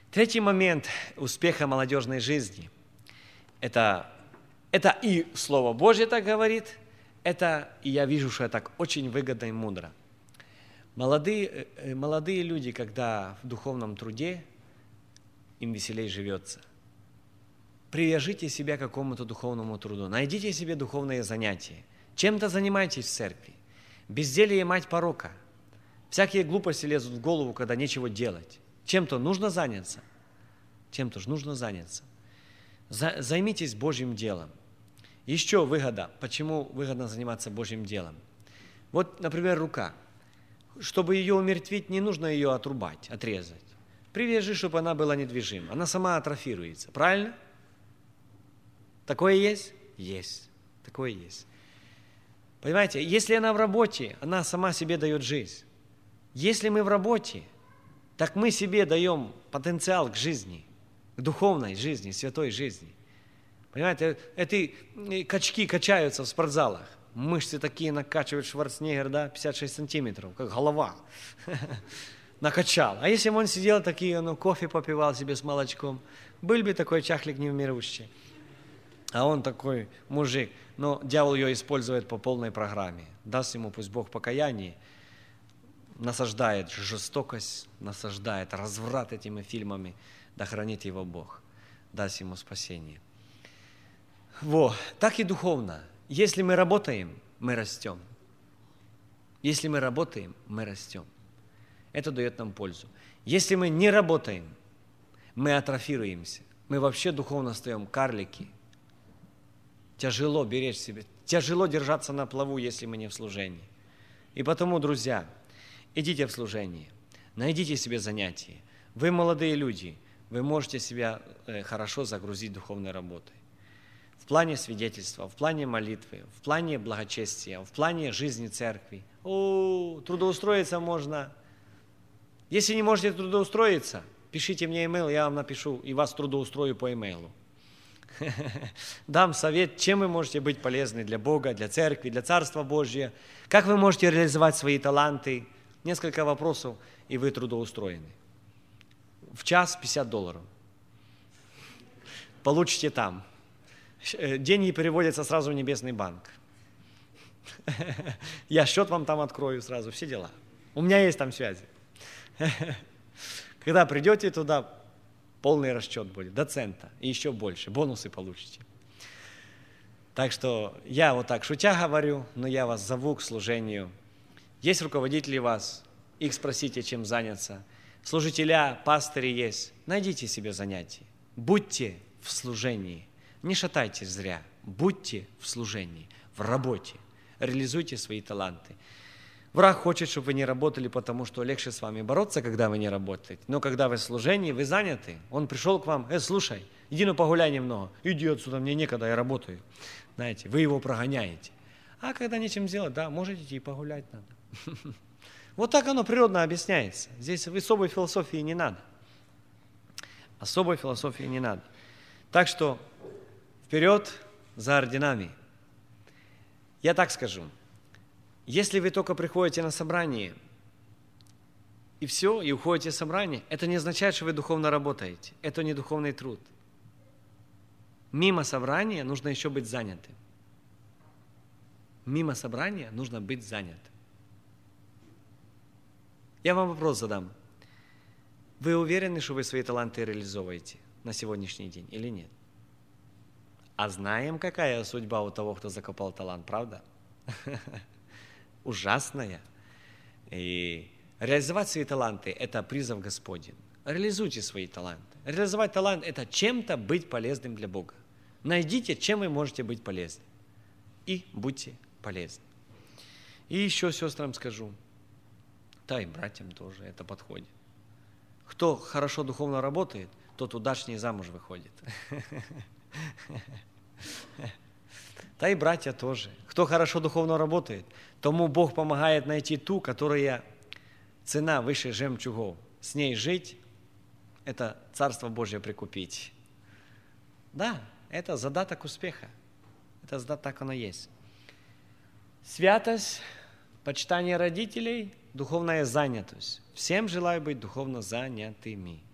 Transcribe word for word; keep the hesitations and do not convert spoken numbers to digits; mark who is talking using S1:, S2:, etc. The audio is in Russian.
S1: Третий момент успеха молодежной жизни – это, это и Слово Божье так говорит, это, и я вижу, что это так очень выгодно и мудро. Молодые, молодые люди, когда в духовном труде, им веселей живется. Привяжите себя к какому-то духовному труду, найдите себе духовные занятия, чем-то занимайтесь в церкви. Безделье – мать порока. Всякие глупости лезут в голову, когда нечего делать. Чем-то нужно заняться. Чем-то же нужно заняться. За, займитесь Божьим делом. Еще выгода. Почему выгодно заниматься Божьим делом? Вот, например, рука. Чтобы ее умертвить, не нужно ее отрубать, отрезать. Привяжи, чтобы она была недвижима. Она сама атрофируется. Правильно? Такое есть? Есть. Такое есть. Понимаете, если она в работе, она сама себе дает жизнь. Если мы в работе, так мы себе даем потенциал к жизни, к духовной жизни, святой жизни. Понимаете, эти качки качаются в спортзалах. Мышцы такие накачивает Шварценеггер, да, пятьдесят шесть сантиметров, как голова. Накачал. А если бы он сидел такие, ну, кофе попивал себе с молочком, был бы такой чахлик невмирущий. А он такой мужик. Но дьявол ее использует по полной программе. Даст ему, пусть Бог, покаяние, насаждает жестокость, насаждает разврат этими фильмами, да хранит его Бог, даст ему спасение. Во, так и духовно. Если мы работаем, мы растем. Если мы работаем, мы растем. Это дает нам пользу. Если мы не работаем, мы атрофируемся. Мы вообще духовно стаем карлики. Тяжело беречь себя, тяжело держаться на плаву, если мы не в служении. И потому, друзья, идите в служение, найдите себе занятия. Вы молодые люди, вы можете себя хорошо загрузить духовной работой. В плане свидетельства, в плане молитвы, в плане благочестия, в плане жизни церкви. О, трудоустроиться можно. Если не можете трудоустроиться, пишите мне имейл, я вам напишу и вас трудоустрою по имейлу. Дам совет, чем вы можете быть полезны для Бога, для церкви, для Царства Божьего, как вы можете реализовать свои таланты. Несколько вопросов, и вы трудоустроены. В час пятьдесят долларов. Получите там. Деньги переводятся сразу в Небесный банк. Я счет вам там открою сразу, все дела. У меня есть там связи. Когда придете туда, полный расчет будет, до цента, и еще больше, бонусы получите. Так что я вот так шутя говорю, но я вас зову к служению. Есть руководители вас, их спросите, чем заняться. Служителя, пастыри есть, найдите себе занятие. Будьте в служении, не шатайтесь зря, будьте в служении, в работе, реализуйте свои таланты. Враг хочет, чтобы вы не работали, потому что легче с вами бороться, когда вы не работаете. Но когда вы в служении, вы заняты. Он пришел к вам, э, слушай, иди ну погуляй немного. Иди отсюда, мне некогда, я работаю. Знаете, вы его прогоняете. А когда нечем делать, да, можете идти погулять надо. Вот так оно природно объясняется. Здесь особой философии не надо. Особой философии не надо. Так что вперед за орденами. Я так скажу. Если вы только приходите на собрание, и все, и уходите с собрания, это не означает, что вы духовно работаете. Это не духовный труд. Мимо собрания нужно еще быть занятым. Мимо собрания нужно быть занятым. Я вам вопрос задам. Вы уверены, что вы свои таланты реализовываете на сегодняшний день или нет? А знаем, какая судьба у того, кто закопал талант, правда? Ужасная. И реализовать свои таланты – это призыв Господень. Реализуйте свои таланты. Реализовать талант – это чем-то быть полезным для Бога. Найдите, чем вы можете быть полезны. И будьте полезны. И еще сестрам скажу, да и братьям тоже это подходит. Кто хорошо духовно работает, тот удачнее замуж выходит. Да и братья тоже. Кто хорошо духовно работает, тому Бог помогает найти ту, которая цена выше жемчугов. С ней жить – это Царство Божье прикупить. Да, это задаток успеха. Это задаток, так оно есть. Святость, почитание родителей, духовная занятость. Всем желаю быть духовно занятыми.